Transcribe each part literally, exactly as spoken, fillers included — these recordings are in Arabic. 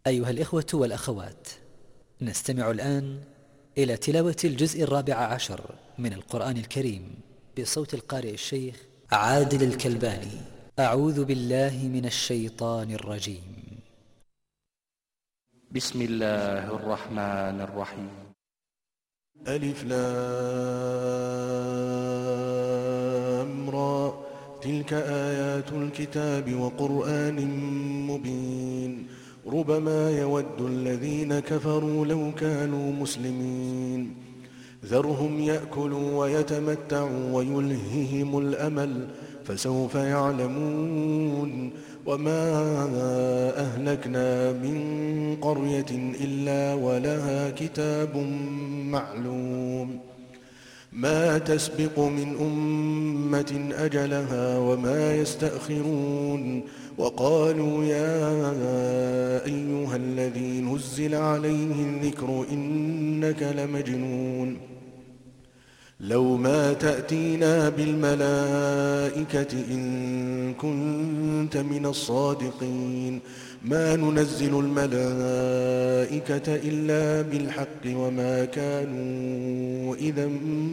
أيها الإخوة والأخوات، نستمع الآن إلى تلاوة الجزء الرابع عشر من القرآن الكريم بصوت القارئ الشيخ عادل الكلباني. أعوذ بالله من الشيطان الرجيم. بسم الله الرحمن الرحيم. ألف لام را، تلك آيات الكتاب وقرآن مبين. ربما يود الذين كفروا لو كانوا مسلمين. ذرهم يأكلوا ويتمتعوا ويلههم الأمل، فسوف يعلمون. وما أهلكنا من قرية إلا ولها كتاب معلوم. ما تسبق من أمة أجلها وما يستأخرون. وقالوا يا أيها الذي نزل عليه الذكر إنك لمجنون. لو ما تأتينا بالملائكة إن كنت من الصادقين. ما ننزل الملائكة إلا بالحق وما كانوا إذا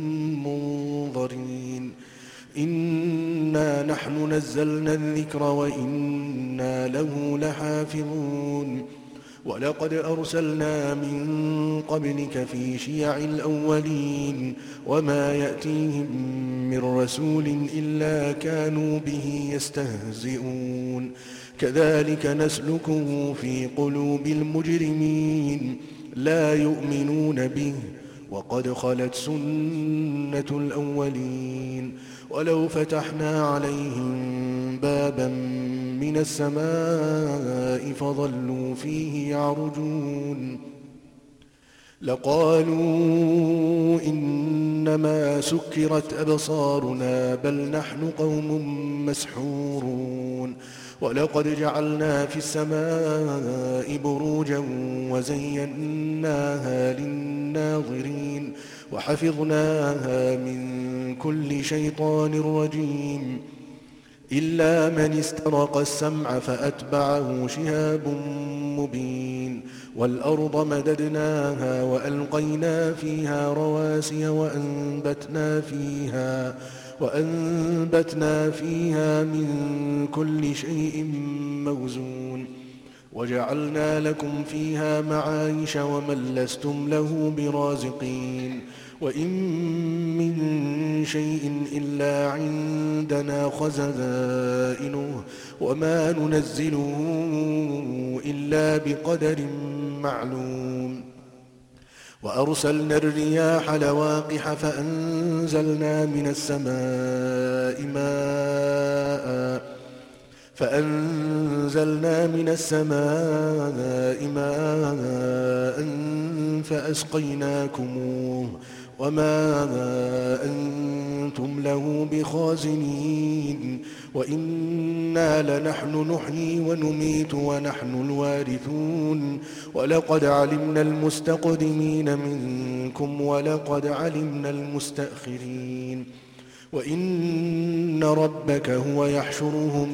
منظرين. إنا نحن نزلنا الذكر وإنا له لحافظون. ولقد أرسلنا من قبلك في شيع الأولين، وما يأتيهم من رسول إلا كانوا به يستهزئون. كذلك نسلكه في قلوب المجرمين، لا يؤمنون به وقد خلت سنة الأولين. ولو فتحنا عليهم بابا من السماء فظلوا فيه يعرجون لقالوا إنما سكرت أبصارنا بل نحن قوم مسحورون. ولقد جعلنا في السماء بروجا وزيناها للناظرين وحفظناها من كل شيطان رجيم. إلا من استرق السمع فأتبعه شهاب مبين. والأرض مددناها وألقينا فيها رواسي وأنبتنا فيها وأنبتنا فيها من كل شيء موزون. وجعلنا لكم فيها معايش ومن لستم له برازقين. وإن من شيء إلا عندنا خزائنه وما ننزله إلا بقدر معلوم. وأرسلنا الرياح لواقح فأنزلنا من السماء ماء فأنزلنا من السماء ماء فأسقيناكموه وما أنتم له بخازنين. وإنا لنحن نحيي ونميت ونحن الوارثون. ولقد علمنا المستقدمين منكم ولقد علمنا المستأخرين. وإن ربك هو يحشرهم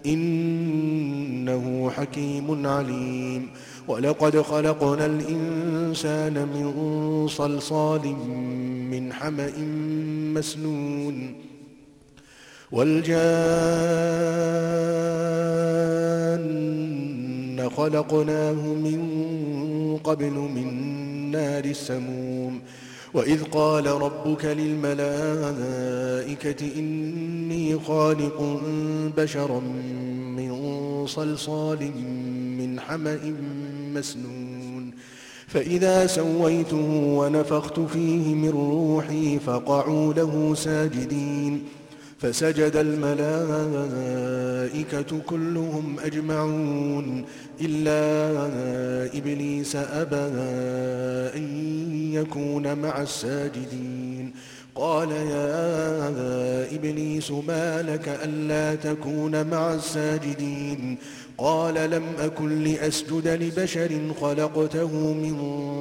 إنه حكيم عليم. ولقد خلقنا الإنسان من صلصال من حمأ مسنون. والجان خلقناه من قبل من نار السموم. وإذ قال ربك للملائكة إني خالق بشرا من صلصال من حمأ مسنون. فإذا سويته ونفخت فيه من روحي فقعوا له ساجدين. فسجد الملائكة كلهم أجمعون إلا إبليس أبى أن يكون مع الساجدين. قال يا إبليس ما لك ألا تكون مع الساجدين؟ قال لم أكن لأسجد لبشر خلقته من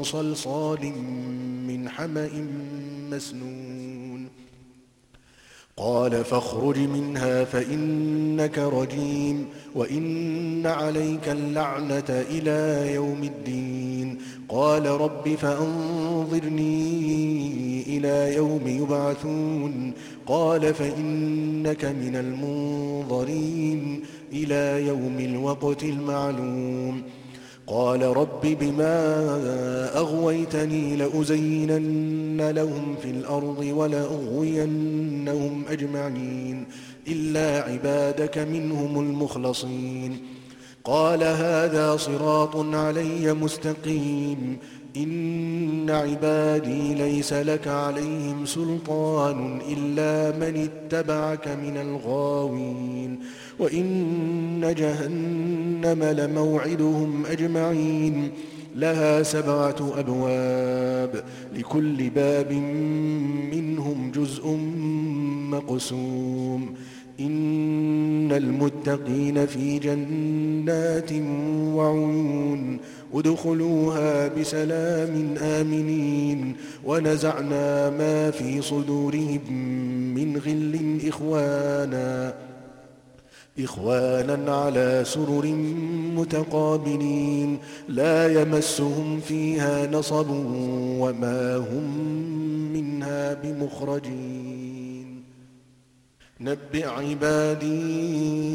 صلصال من حمأ مسنون. قال فاخرج منها فإنك رجيم وإن عليك اللعنة إلى يوم الدين. قال رب فأنظرني إلى يوم يبعثون. قال فإنك من المنظرين إلى يوم الوقت المعلوم. قال رب بما أغويتني لأزينن لهم في الأرض ولأغوينهم أجمعين إلا عبادك منهم المخلصين. قال هذا صراط علي مستقيم إن عبادي ليس لك عليهم سلطان إلا من اتبعك من الغاوين وإن جهنم لموعدهم أجمعين لها سبعة أبواب لكل باب منهم جزء مقسوم. إن المتقين في جنات وعيون ادخلوها بسلام آمنين. ونزعنا ما في صدورهم من غل إخوانا إخوانا على سرر متقابلين لا يمسهم فيها نصب وما هم منها بمخرجين. نبئ عبادي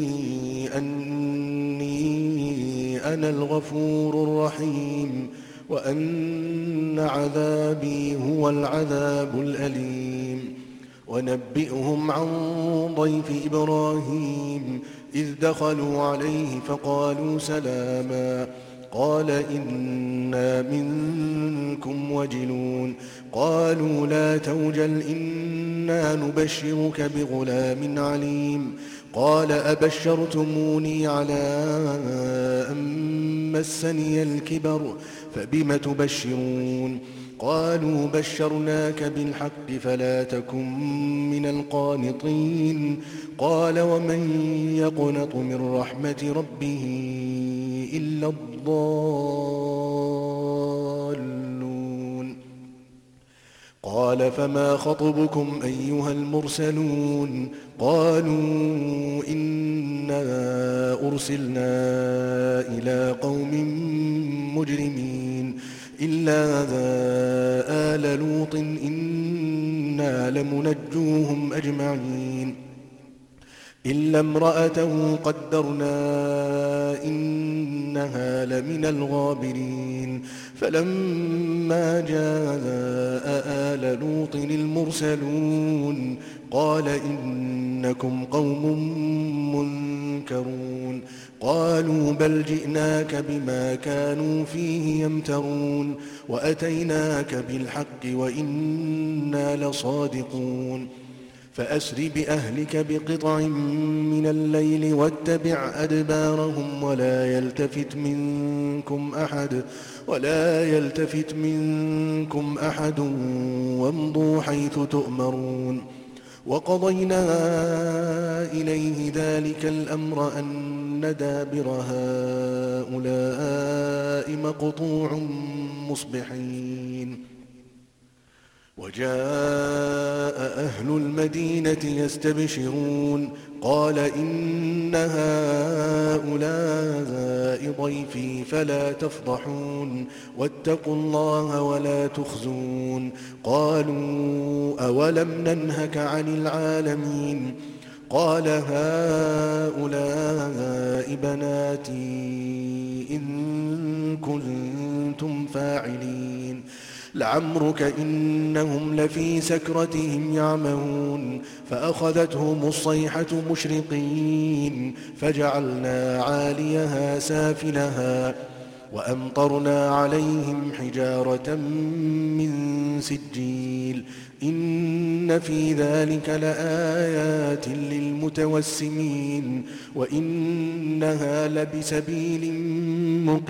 أني أنا الغفور الرحيم وأن عذابي هو العذاب الأليم. ونبئهم عن ضيف إبراهيم إذ دخلوا عليه فقالوا سلاما قال إنا منكم وجلون. قالوا لا توجل إنا نبشرك بغلام عليم. قال أبشرتموني على أن مسني الكبر فبم تبشرون. قالوا بشرناك بالحق فلا تكن من القانطين. قال ومن يقنط من رحمة ربه إلا الضالون. قال فما خطبكم أيها المرسلون. قالوا إنا أرسلنا إلى قوم مجرمين إلا آل لوط إنا لمنجوهم أجمعين إلا امرأته قدرنا إنها لمن الغابرين. فلما جاء آل لوط المرسلون قال إنكم قوم منكرون. قالوا بل جئناك بما كانوا فيه يمترون وأتيناك بالحق وإنا لصادقون. فأسر بأهلك بقطع من الليل واتبع أدبارهم ولا يلتفت منكم أحد ولا يلتفت منكم أحد وامضوا حيث تؤمرون. وقضينا إليه ذلك الأمر أن دابر هؤلاء مقطوع مصبحين. وجاء أهل المدينة يستبشرون قال إن هؤلاء ضيفي فلا تفضحون واتقوا الله ولا تخزون. قالوا أولم ننهك عن العالمين. قال هؤلاء بناتي إن كنتم فاعلين. لعمرك إنهم لفي سكرتهم يعمهون. فأخذتهم الصيحة مشرقين فجعلنا عاليها سافلها وأمطرنا عليهم حجارة من سجيل. إن في ذلك لآيات للمتوسمين وإنها لبسبيل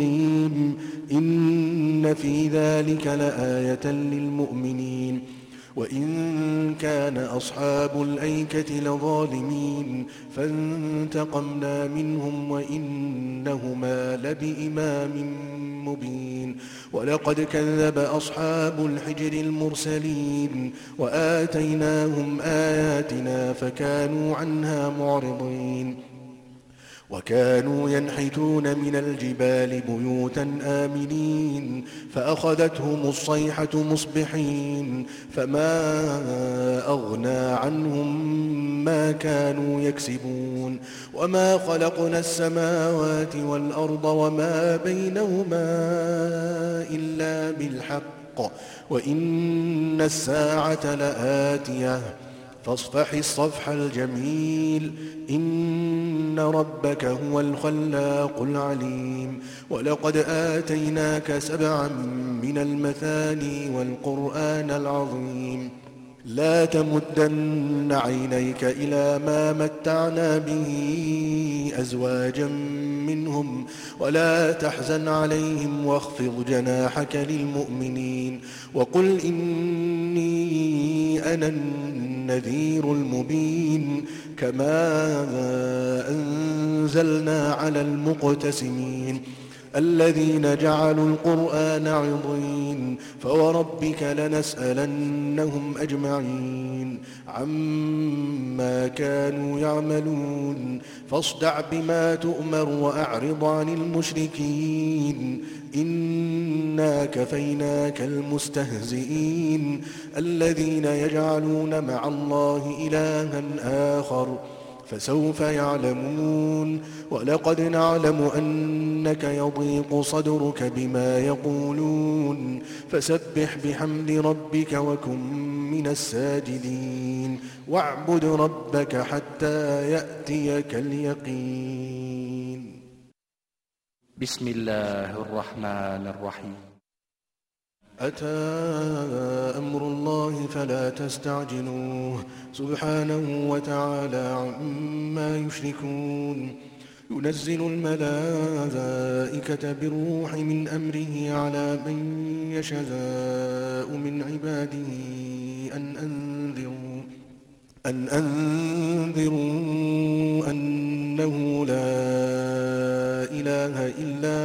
مقيم. إن في ذلك لآية للمؤمنين. وإن كان أصحاب الأيكة لظالمين فانتقمنا منهم وإنهما لبإمام مبين ولقد كذب أصحاب الحجر المرسلين وآتيناهم آياتنا فكانوا عنها معرضين وكانوا ينحتون من الجبال بيوتا آمنين فأخذتهم الصيحة مصبحين فما أغنى عنهم ما كانوا يكسبون وما خلقنا السماوات والأرض وما بينهما إلا بالحق وإن الساعة لآتية فاصفح الصفح الجميل إن ربك هو الخلاق العليم ولقد آتيناك سبعا من المثاني والقرآن العظيم لا تمدن عينيك إلى ما متعنا به أزواجا منهم ولا تحزن عليهم واخفض جناحك للمؤمنين وقل إني أنا النذير المبين كما أنزلنا على المقتسمين الذين جعلوا القرآن عضين فوربك لنسألنهم أجمعين عما كانوا يعملون فاصدع بما تؤمر وأعرض عن المشركين إنا كفيناك المستهزئين الذين يجعلون مع الله إلها آخر فسوف يعلمون ولقد نعلم أنك يضيق صدرك بما يقولون فسبح بحمد ربك وكن من الساجدين واعبد ربك حتى يأتيك اليقين. بسم الله الرحمن الرحيم. أتى أمر الله فلا تستعجلوه سبحانه وتعالى عما يشركون ينزل الملائكة بالروح من أمره على من يشاء من عباده أن أنذروا أن أنذروا أنه لا إله إلا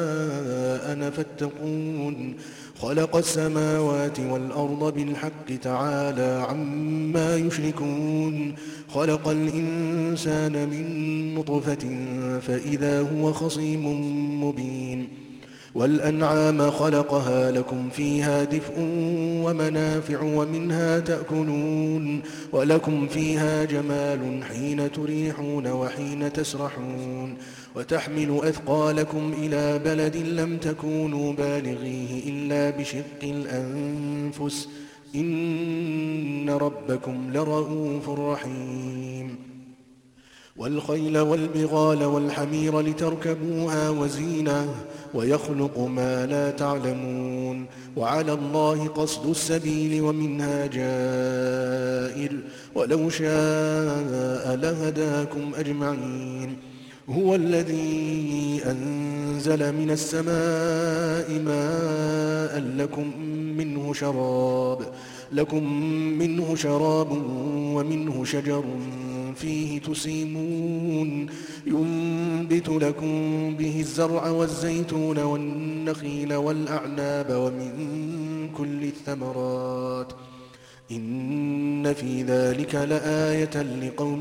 أنا فاتقون خلق السماوات والأرض بالحق تعالى عما يشركون خلق الإنسان من نطفة فإذا هو خصيم مبين والأنعام خلقها لكم فيها دفء ومنافع ومنها تأكلون ولكم فيها جمال حين تريحون وحين تسرحون وتحمل أثقالكم إلى بلد لم تكونوا بالغيه إلا بشق الأنفس إن ربكم لرؤوف رحيم والخيل والبغال والحمير لتركبوها وزينة ويخلق ما لا تعلمون وعلى الله قصد السبيل ومنها جائر ولو شاء لهداكم أجمعين هو الذي أنزل من السماء ماء لكم منه شراب لكم منه شراب ومنه شجر فيه تسيمون ينبت لكم به الزرع والزيتون والنخيل والأعناب ومن كل الثمرات إن في ذلك لآية لقوم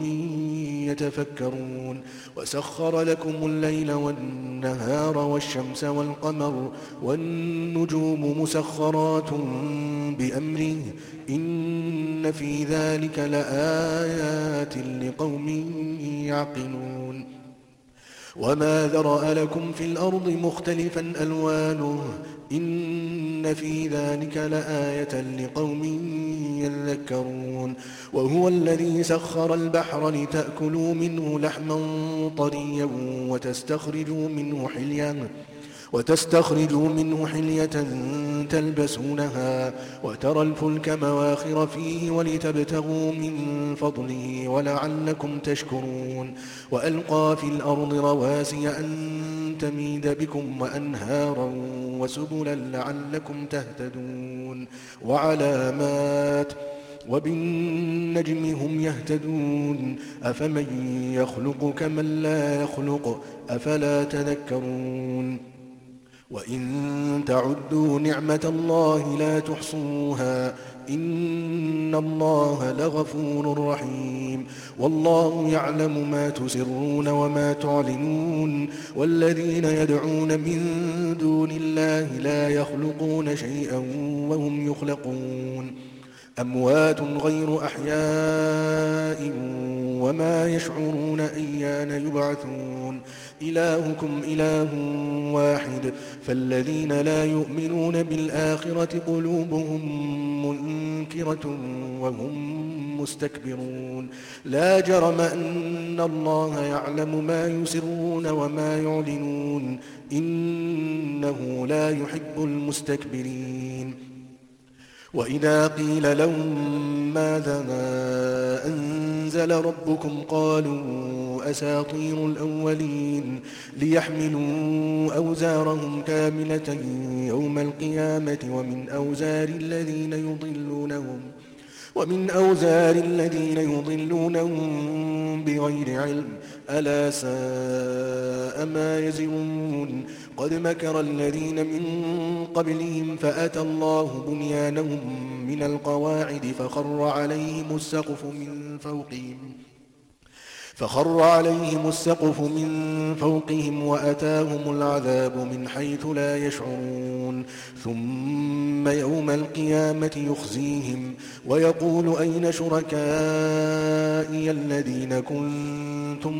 يتفكرون وسخر لكم الليل والنهار والشمس والقمر والنجوم مسخرات بأمره إن في ذلك لآيات لقوم يعقلون وما ذرأ لكم في الأرض مختلفا ألوانه إن في ذلك لآية لقوم يذكرون وهو الذي سخر البحر لتأكلوا منه لحما طريا وتستخرجوا منه حليا وتستخرجوا منه حلية تلبسونها وترى الفلك مواخر فيه ولتبتغوا من فضله ولعلكم تشكرون وألقى في الأرض رواسي أن تميد بكم وأنهارا وسبلا لعلكم تهتدون وعلامات وبالنجم هم يهتدون أفمن يخلق كمن لا يخلق أفلا تذكرون وإن تعدوا نعمة الله لا تحصوها إن الله لغفور رحيم والله يعلم ما تسرون وما تعلنون والذين يدعون من دون الله لا يخلقون شيئا وهم يخلقون أموات غير أحياء وما يشعرون أيان يبعثون إلهكم إله واحد فالذين لا يؤمنون بالآخرة قلوبهم منكرة وهم مستكبرون لا جرم أن الله يعلم ما يسرون وما يعلنون إنه لا يحب المستكبرين وإذا قيل لهم ماذا أنزل ربكم قالوا أساطير الأولين ليحملوا أوزارهم كاملة يوم القيامة ومن أوزار الذين يضلونهم ومن أوزار الذين يضلونهم بغير علم ألا ساء ما يزرون قد مكر الذين من قبلهم فأتى الله بنيانهم من القواعد فخر عليهم السقف من فوقهم فخر عليهم السقف من فوقهم وأتاهم العذاب من حيث لا يشعرون ثم يوم القيامة يخزيهم ويقول أين شركائي الذين كنتم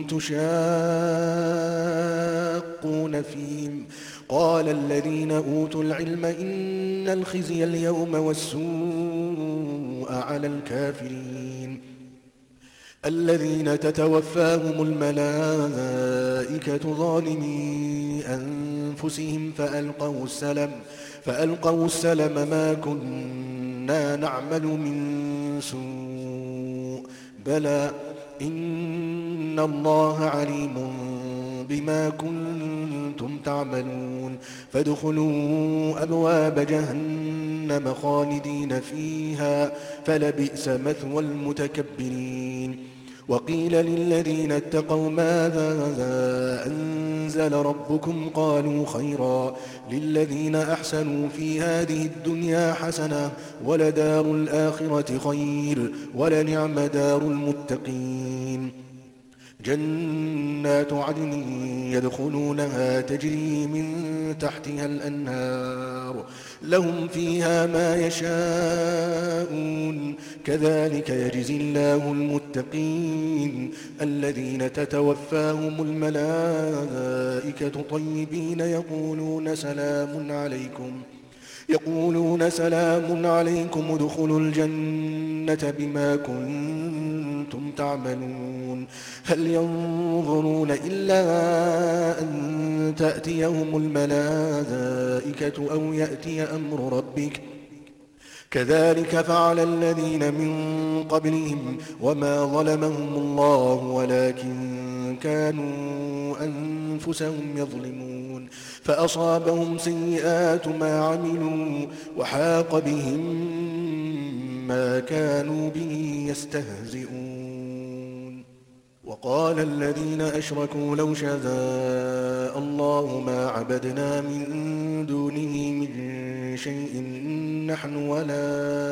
تشاقون فيهم قال الذين أوتوا العلم إن الخزي اليوم والسوء على الكافرين الذين تتوفاهم الملائكة ظالمي أنفسهم فألقوا السلم فألقوا السلم ما كنا نعمل من سوء بلى إن الله عليم بما كنتم تعملون فادخلوا أبواب جهنم خالدين فيها فلبئس مثوى المتكبرين وقيل للذين اتقوا ماذا أنزل ربكم قالوا خيرا للذين أحسنوا في هذه الدنيا حسنة ولدار الآخرة خير ولنعم دار المتقين جنات عدن يدخلونها تجري من تحتها الأنهار لهم فيها ما يشاءون كذلك يجزي الله المتقين الذين تتوفاهم الملائكة طيبين يقولون سلام عليكم يقولون سلام عليكم ادخلوا الجنة بما كنتم تعملون هل ينظرون إلا أن تأتيهم الملائكة أو يأتي أمر ربك كذلك فعل الذين من قبلهم وما ظلمهم الله ولكن كانوا أنفسهم يظلمون فأصابهم سيئات ما عملوا وحاق بهم ما كانوا به يستهزئون وقال الذين أشركوا لو شاء الله ما عبدنا من دونه من شيء نحن ولا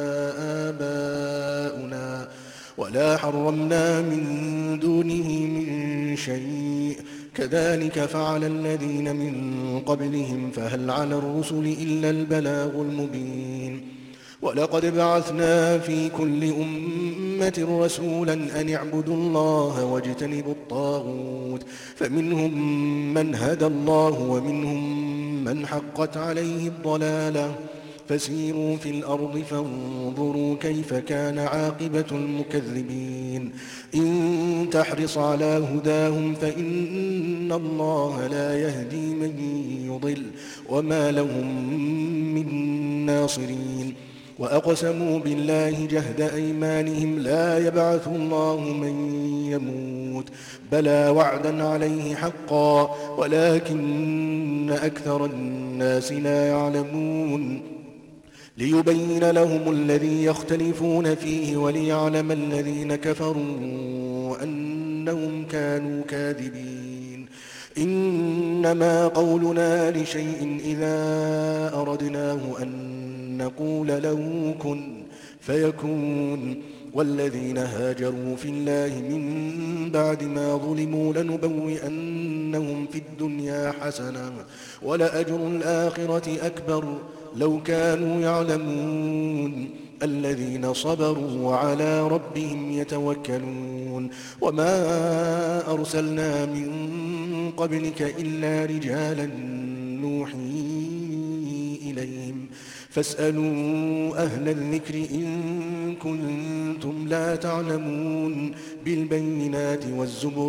آباؤنا ولا حرمنا من دونه من شيء كذلك فعل الذين من قبلهم فهل على الرسل إلا البلاغ المبين ولقد بعثنا في كل أمة رسولا أن اعبدوا الله واجتنبوا الطاغوت فمنهم من هدى الله ومنهم من حقت عليه الضلالة فسيروا في الأرض فانظروا كيف كان عاقبة المكذبين إن تحرص على هداهم فإن الله لا يهدي من يضل وما لهم من ناصرين وأقسموا بالله جهد أيمانهم لا يبعث الله من يموت بلى وعدا عليه حقا ولكن أكثر الناس لا يعلمون ليبين لهم الذي يختلفون فيه وليعلم الذين كفروا أنهم كانوا كاذبين إنما قولنا لشيء إذا أردناه أن نقول له كن فيكون والذين هاجروا في الله من بعد ما ظلموا لنبوئنهم في الدنيا حسنة ولأجر الآخرة أكبر لو كانوا يعلمون الذين صبروا وعلى ربهم يتوكلون وما أرسلنا من قبلك إلا رجالا نوحي إليهم فاسألوا أهل الذكر إن كنتم لا تعلمون بالبينات والزبر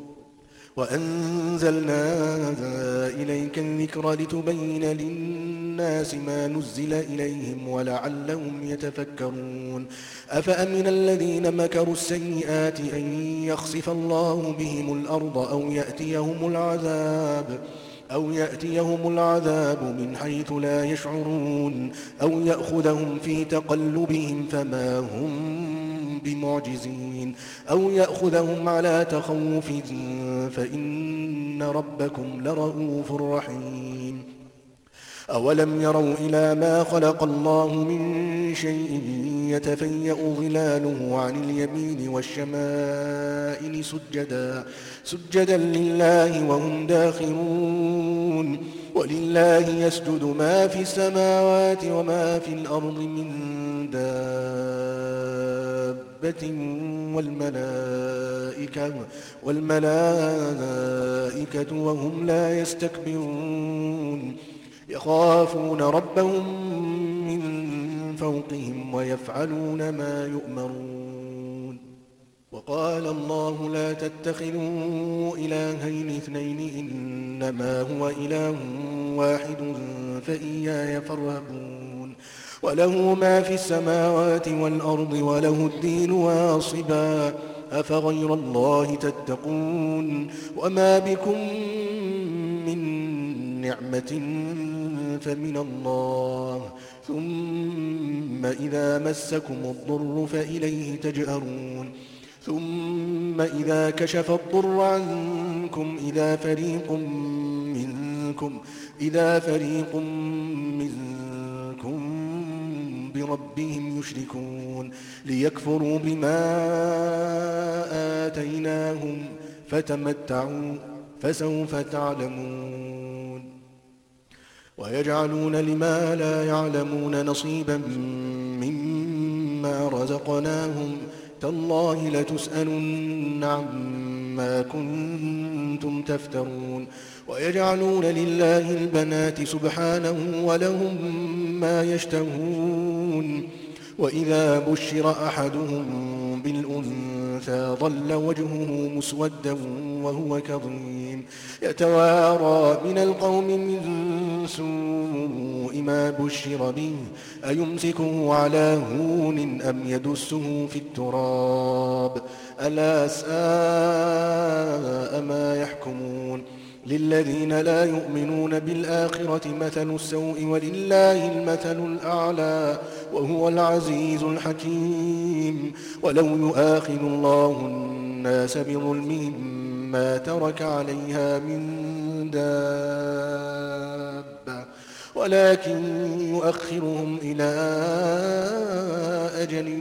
وأنزلنا إليك الذكر لتبين للناس ما نزل إليهم ولعلهم يتفكرون أفأمن الذين مكروا السيئات أن يخسف الله بهم الأرض أو يأتيهم العذاب أو يأتيهم العذاب من حيث لا يشعرون أو يأخذهم في تقلبهم فما هم بمعجزين أو يأخذهم على تخوف فإن ربكم لرؤوف رحيم أولم يروا إلى ما خلق الله من شيء يتفيأ ظلاله عن اليمين والشمائل سجدا سجدا لله وهم داخرون ولله يسجد ما في السماوات وما في الأرض من دابة والملائكة والملائكة وهم لا يستكبرون يخافون ربهم من فوقهم ويفعلون ما يؤمرون وقال الله لا تتخذوا إلهين اثنين إنما هو إله واحد فإياي فارهبون وله ما في السماوات والأرض وله الدين واصبا أفغير الله تتقون وما بكم من نعمة فمن الله ثم إذا مسكم الضر فإليه تجأرون ثم إذا كشف الضر عنكم إذا فريق منكم إذا فريق منكم بربهم يشركون ليكفروا بما آتيناهم فتمتعوا فسوف تعلمون ويجعلون لما لا يعلمون نصيبا مما رزقناهم تالله لتسألن عما كنتم تفترون ويجعلون لله البنات سبحانه ولهم ما يشتهون وإذا بشر أحدهم بالأنثى ظل وجهه مسودا وهو كظيم يتوارى من القوم من سوء ما بشر به أيمسكه على هون أم يدسه في التراب ألا ساء ما يحكمون للذين لا يؤمنون بالآخرة مثل السوء ولله المثل الأعلى وهو العزيز الحكيم ولو يؤاخذ الله الناس بظلمهم ما ترك عليها من دابة ولكن يؤخرهم إلى أجل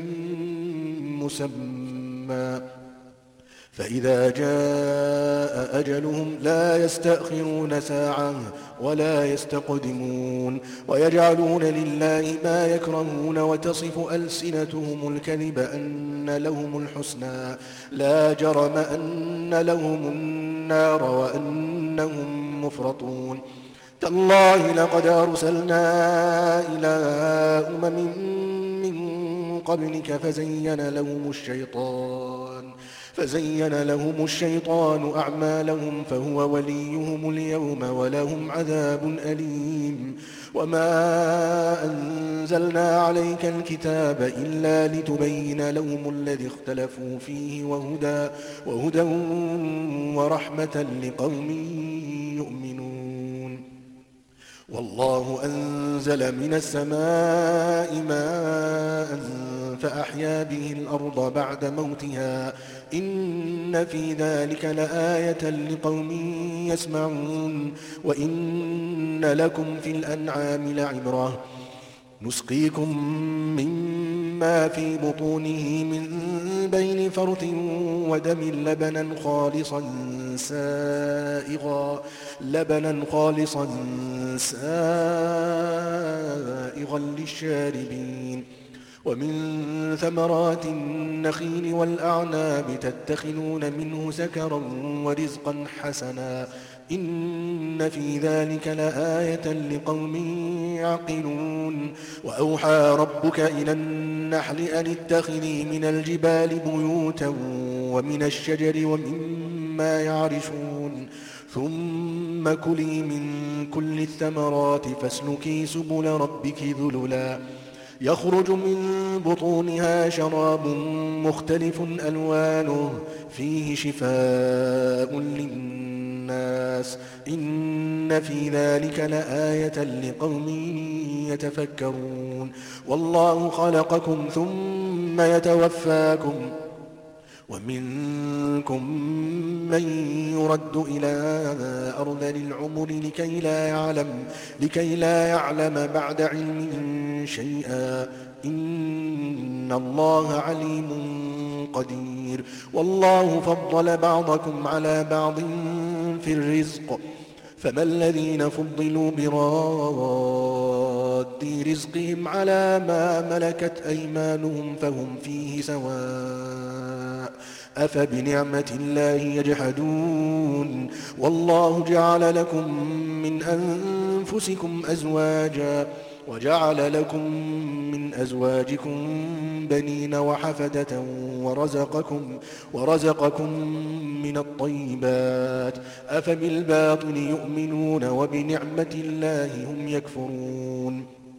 مسمى فإذا جاء أجلهم لا يستأخرون ساعة ولا يستقدمون ويجعلون لله ما يكرهون وتصف ألسنتهم الكذب أن لهم الحسنى لا جرم أن لهم النار وأنهم مفرطون تالله لقد أرسلنا إلى أمم من قبلك فزين لهم الشيطان فزين لهم الشيطان أعمالهم فهو وليهم اليوم ولهم عذاب أليم وما أنزلنا عليك الكتاب إلا لتبين لهم الذي اختلفوا فيه وهدى, وهدى ورحمة لقوم يؤمنون. والله أنزل من السماء ماء فأحيا به الأرض بعد موتها إن في ذلك لآية لقوم يسمعون. وإن لكم في الأنعام لعبرة نسقيكم مما في بطونه من بين فرث ودم لبنا خالصا سائغا لبنا خالصا سائغا للشاربين. ومن ثمرات النخيل والأعناب تتخذون منه سكرا ورزقا حسنا إن في ذلك لآية لقوم يعقلون. وأوحى ربك إلى النحل أن اتخذي من الجبال بيوتا ومن الشجر ومما يعرشون ثم كلي من كل الثمرات فاسلكي سبل ربك ذللا يخرج من بطونها شراب مختلف ألوانه فيه شفاء للناس إن في ذلك لآية لقوم يتفكرون. والله خلقكم ثم يتوفاكم ومنكم من يرد إلى أرذل العمر لكي لا يعلم, لكي لا يعلم بعد علم شيئا إن الله عليم قدير. والله فضل بعضكم على بعض في الرزق فما الذين فضلوا براد رزقهم على ما ملكت أيمانهم فهم فيه سواء أفبنعمة الله يجحدون. والله جعل لكم من أنفسكم أزواجا وجعل لكم من أزواجكم بنين وحفدة ورزقكم, ورزقكم من الطيبات أفبالباطل يؤمنون وبنعمة الله هم يكفرون.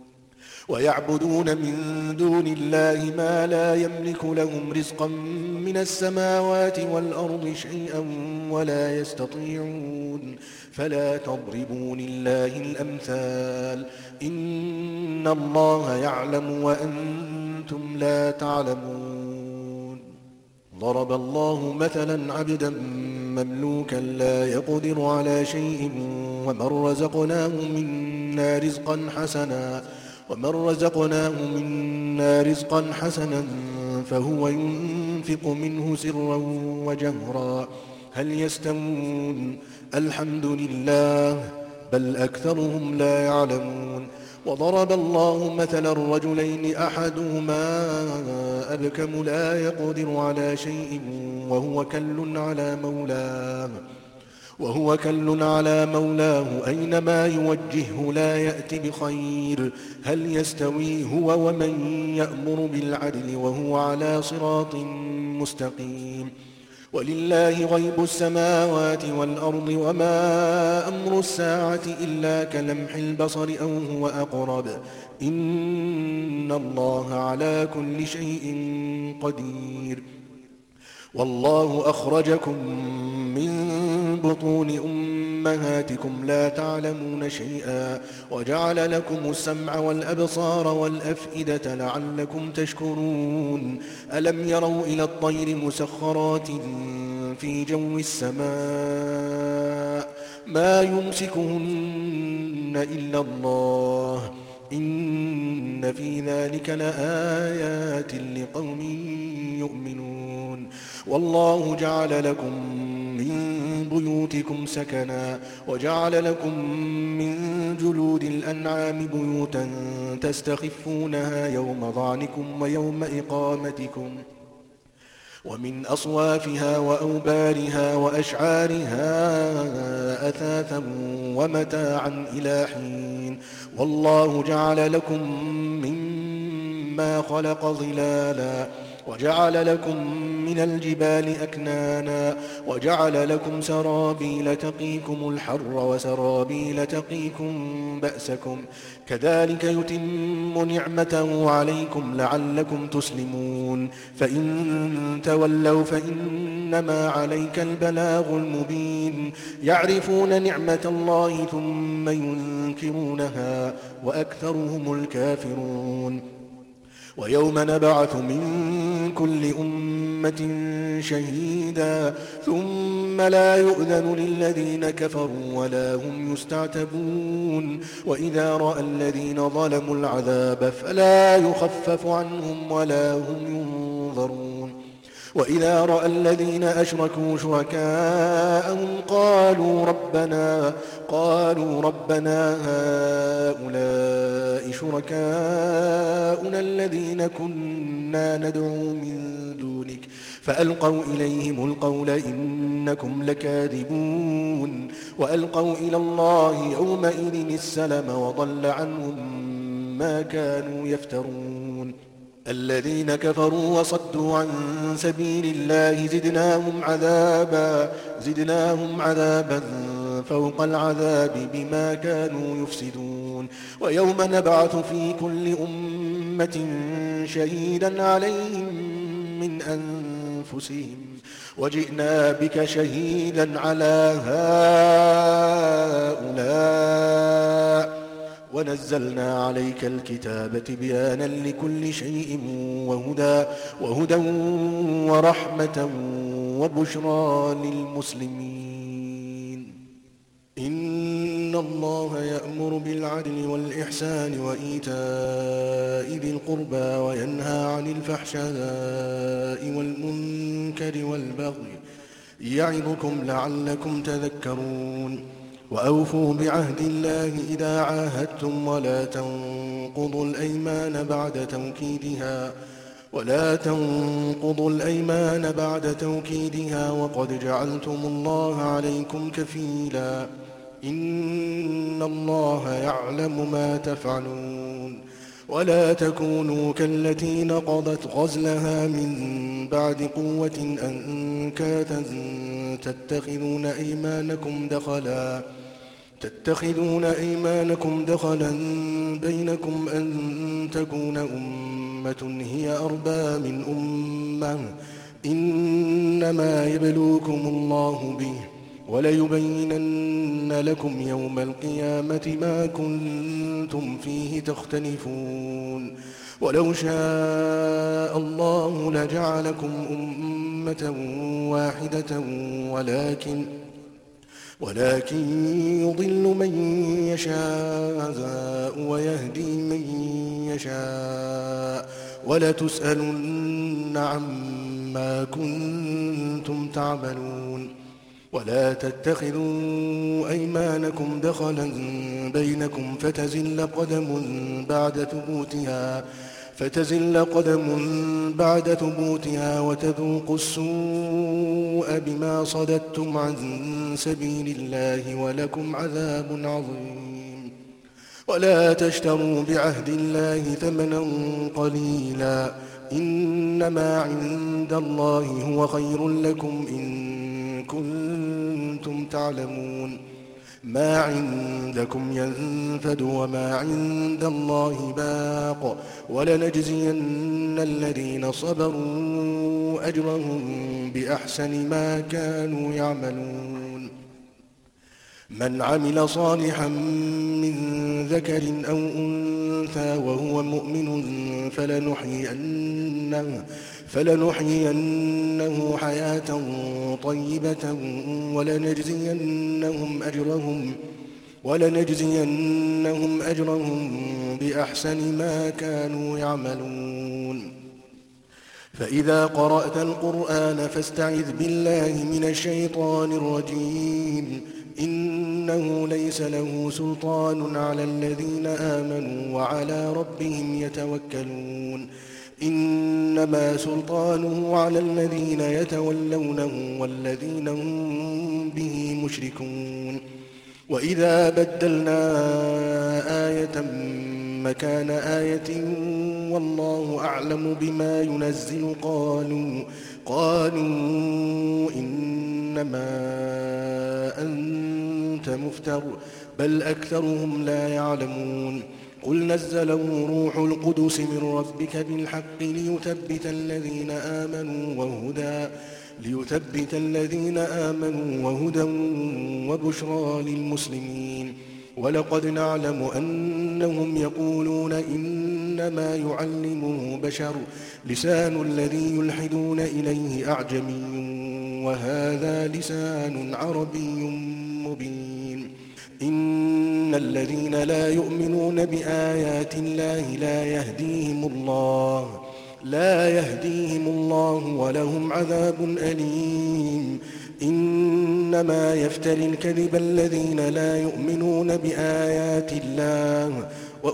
ويعبدون من دون الله ما لا يملك لهم رزقا من السماوات والأرض شيئا ولا يستطيعون فلا تضربوا لله الأمثال إن الله يعلم وأنتم لا تعلمون. ضرب الله مثلا عبدا مملوكا لا يقدر على شيء ومن رزقناه منا رزقا حسنا ومن رزقناه منا رزقا حسنا فهو ينفق منه سرا وجهرا هل يستوون الحمد لله بل أكثرهم لا يعلمون. وضرب الله مثلا الرجلين أحدهما أبكم لا يقدر على شيء وهو كل على مولاه وهو كل على مولاه أينما يوجهه لا يأتي بخير هل يستوي هو ومن يأمر بالعدل وهو على صراط مستقيم. ولله غيب السماوات والأرض وما أمر الساعة إلا كلمح البصر أو هو أقرب إن الله على كل شيء قدير. والله أخرجكم من بطون أمهاتكم لا تعلمون شيئا وجعل لكم السمع والأبصار والأفئدة لعلكم تشكرون. ألم يروا إلى الطير مسخرات في جو السماء ما يمسكهن إلا الله إن في ذلك لآيات لقوم يؤمنون. والله جعل لكم من بيوتكم سكنا وجعل لكم من جلود الأنعام بيوتا تستخفونها يوم ظعنكم ويوم إقامتكم ومن أصوافها وأوبارها وأشعارها أثاثا ومتاعا إلى حين. والله جعل لكم مما خلق ظلالا وجعل لكم من الجبال أكنانا وجعل لكم سرابيل تقيكم الحر وسرابيل تقيكم بأسكم كذلك يتم نعمته عليكم لعلكم تسلمون فإن تولوا فإنما عليك البلاغ المبين يعرفون نعمة الله ثم ينكرونها وأكثرهم الكافرون ويوم نبعث من كل أمة شهيدا ثم لا يؤذن للذين كفروا ولا هم يستعتبون وإذا رأى الذين ظلموا العذاب فلا يخفف عنهم ولا هم ينظرون وإذا رأى الذين أشركوا شركاءهم قالوا ربنا قالوا ربنا هؤلاء شركاؤنا الذين كنا ندعو من دونك فألقوا إليهم القول إنكم لكاذبون وألقوا إلى الله يومئذ السلم وضل عنهم ما كانوا يفترون الذين كفروا وصدوا عن سبيل الله زدناهم عذابا زدناهم عذابا فوق العذاب بما كانوا يفسدون ويوم نبعث في كل أمة شهيدا عليهم من أنفسهم وجئنا بك شهيدا على هؤلاء ونزلنا عليك الكتاب تبيانا لكل شيء وهدى, وهدى ورحمة وبشرى للمسلمين إن الله يأمر بالعدل والإحسان وإيتاء ذي القربى وينهى عن الفحشاء والمنكر والبغي يعظكم لعلكم تذكرون وأوفوا بعهد الله إذا عاهدتم ولا تنقضوا الأيمان بعد توكيدها ولا تنقضوا الأيمان بعد توكيدها وقد جعلتم الله عليكم كفيلا إن الله يعلم ما تفعلون ولا تكونوا كالتي نقضت غزلها من بعد قوة أنكاثا تتخذون أيمانكم دخلا تتخذون أيمانكم دخلا بينكم أن تكون أمة هي أربى من أمة إنما يبلوكم الله به وليبينن لكم يوم القيامة ما كنتم فيه تختلفون ولو شاء الله لجعلكم أمة واحدة ولكن ولكن يضل من يشاء ويهدي من يشاء ولتسألن عما كنتم تعملون ولا تتخذوا أيمانكم دخلا بينكم فتزل قدم بعد ثبوتها فتزل قدم بعد ثبوتها وتذوقوا السوء بما صددتم عن سبيل الله ولكم عذاب عظيم ولا تشتروا بعهد الله ثمنا قليلا إنما عند الله هو خير لكم إن كنتم تعلمون ما عندكم ينفد وما عند الله باق ولنجزين الذين صبروا أجرهم بأحسن ما كانوا يعملون من عمل صالحا من ذكر أو أنثى وهو مؤمن فلنحيينه فلنحيينه حياة طيبة ولنجزينهم أجرهم ولنجزينهم أجرهم بأحسن ما كانوا يعملون فإذا قرأت القرآن فاستعذ بالله من الشيطان الرجيم إنه ليس له سلطان على الذين آمنوا وعلى ربهم يتوكلون إنما سلطانه على الذين يتولونه والذين هم به مشركون وإذا بدلنا آية مكان آية والله أعلم بما ينزل قالوا قالوا إنما أنت مفتر بل أكثرهم لا يعلمون قل نزله روح القدس من ربك بالحق ليثبت الذين آمنوا وهدى ليثبت الذين آمنوا وهدى وبشرى للمسلمين ولقد نعلم أنهم يقولون إنما يعلمه بشر لسان الذي يلحدون إليه أعجمي وهذا لسان عربي مبين إن الذين لا يؤمنون بآيات الله لا يهديهم الله لا يهديهم الله ولهم عذاب أليم إنما يفتري الكذب الذين لا يؤمنون بآيات الله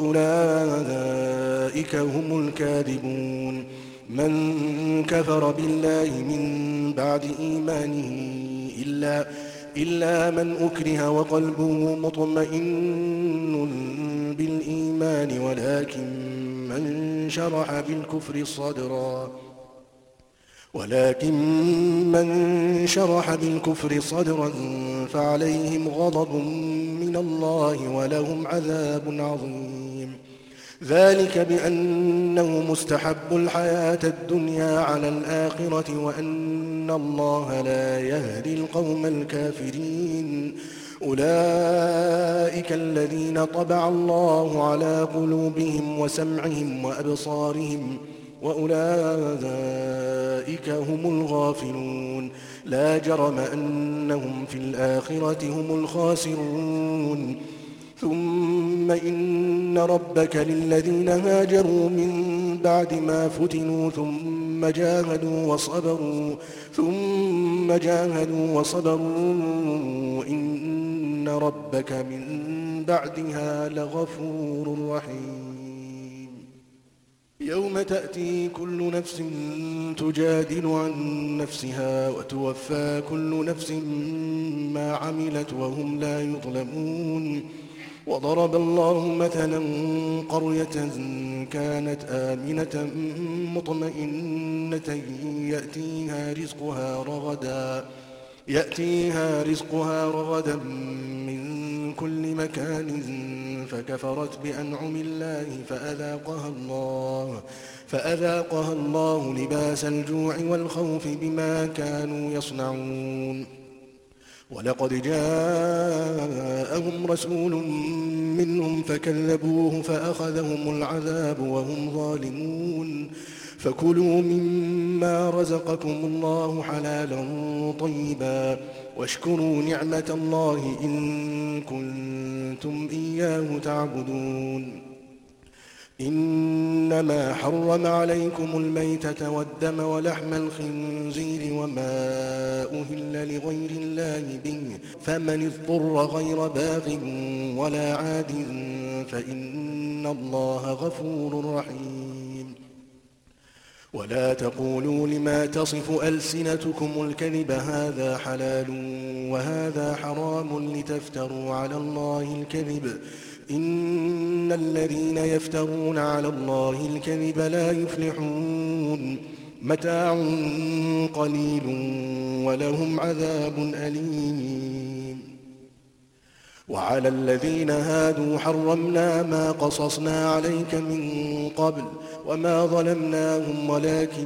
وأولئك هم الكاذبون من كفر بالله من بعد إيمانه إلا إلا من أكره وقلبه مطمئن بالإيمان ولكن من شرح بالكفر صدرا ولكن من شرح بالكفر صدرا فعليهم غضب من الله ولهم عذاب عظيم ذلك بأنه مستحب الحياة الدنيا على الآخرة وأن الله لا يهدي القوم الكافرين أولئك الذين طبع الله على قلوبهم وسمعهم وأبصارهم وأولئك هم الغافلون لا جرم أنهم في الآخرة هم الخاسرون ثم إن ربك للذين هاجروا من بعد ما فتنوا ثم جاهدوا وصبروا ثم جاهدوا وصبروا إن ربك من بعدها لغفور رحيم يوم تأتي كل نفس تجادل عن نفسها وتوفى كل نفس ما عملت وهم لا يظلمون وضرب الله مثلا قرية كانت آمنة مطمئنة يأتيها رزقها رغدا يأتيها رزقها رغدا من كل مكان فكفرت بأنعم الله فأذاقها الله فأذاقها الله لباس الجوع والخوف بما كانوا يصنعون ولقد جاءهم رسول منهم فكذبوه فأخذهم العذاب وهم ظالمون فكلوا مما رزقكم الله حلالا طيبا واشكروا نعمة الله إن كنتم إياه تعبدون إنما حرم عليكم الميتة والدم ولحم الخنزير وما أهل لغير الله به فمن اضطر غير باغ ولا عاد فإن الله غفور رحيم ولا تقولوا لما تصف ألسنتكم الكذب هذا حلال وهذا حرام لتفتروا على الله الكذب إن الذين يفترون على الله الكذب لا يفلحون متاع قليل ولهم عذاب أليم وعلى الذين هادوا حرمنا ما قصصنا عليك من قبل وما ظلمناهم ولكن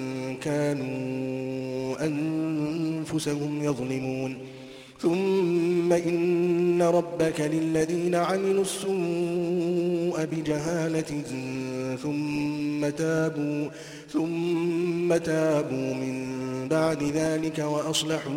كانوا أنفسهم يظلمون ثم إن ربك للذين عملوا السوء بجهالة ثم تابوا ثم تابوا من بعد ذلك وأصلحوا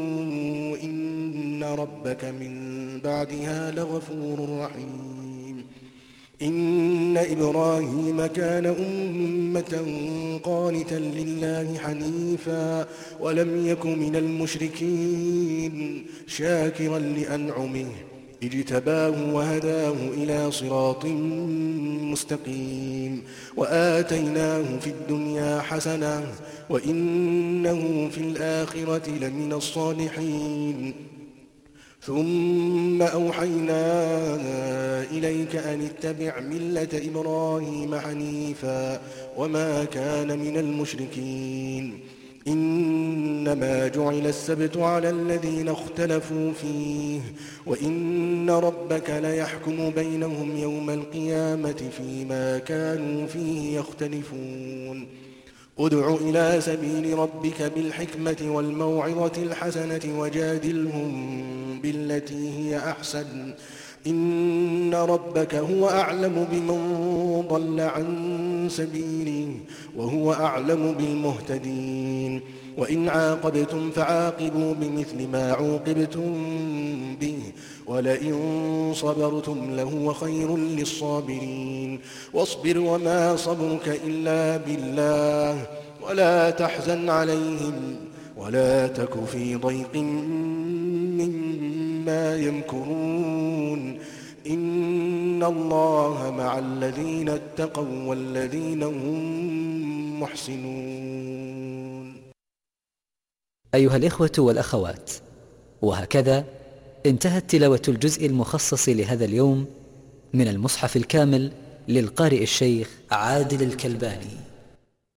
إن ربك من بعدها لغفور رحيم إن إبراهيم كان أمة قانتا لله حنيفا ولم يك من المشركين شاكرا لأنعمه اجتباه وهداه إلى صراط مستقيم وآتيناه في الدنيا حسنة وإنه في الآخرة لمن الصالحين ثم أوحينا إليك أن اتبع ملة إبراهيم حنيفا وما كان من المشركين إنما جعل السبت على الذين اختلفوا فيه وإن ربك ليحكم بينهم يوم القيامة فيما كانوا فيه يختلفون ادع إلى سبيل ربك بالحكمة والموعظة الحسنة وجادلهم بالتي هي أحسن إن ربك هو أعلم بمن ضل عن سبيله وهو أعلم بالمهتدين وإن عاقبتم فعاقبوا بمثل ما عوقبتم به ولئن صبرتم لهو خير للصابرين واصبر وما صبرك إلا بالله ولا تحزن عليهم ولا تك في ضيق مما يمكرون إن الله مع الذين اتقوا والذين هم محسنون. أيها الإخوة والأخوات، وهكذا انتهت تلاوة الجزء المخصص لهذا اليوم من المصحف الكامل للقارئ الشيخ عادل الكلباني.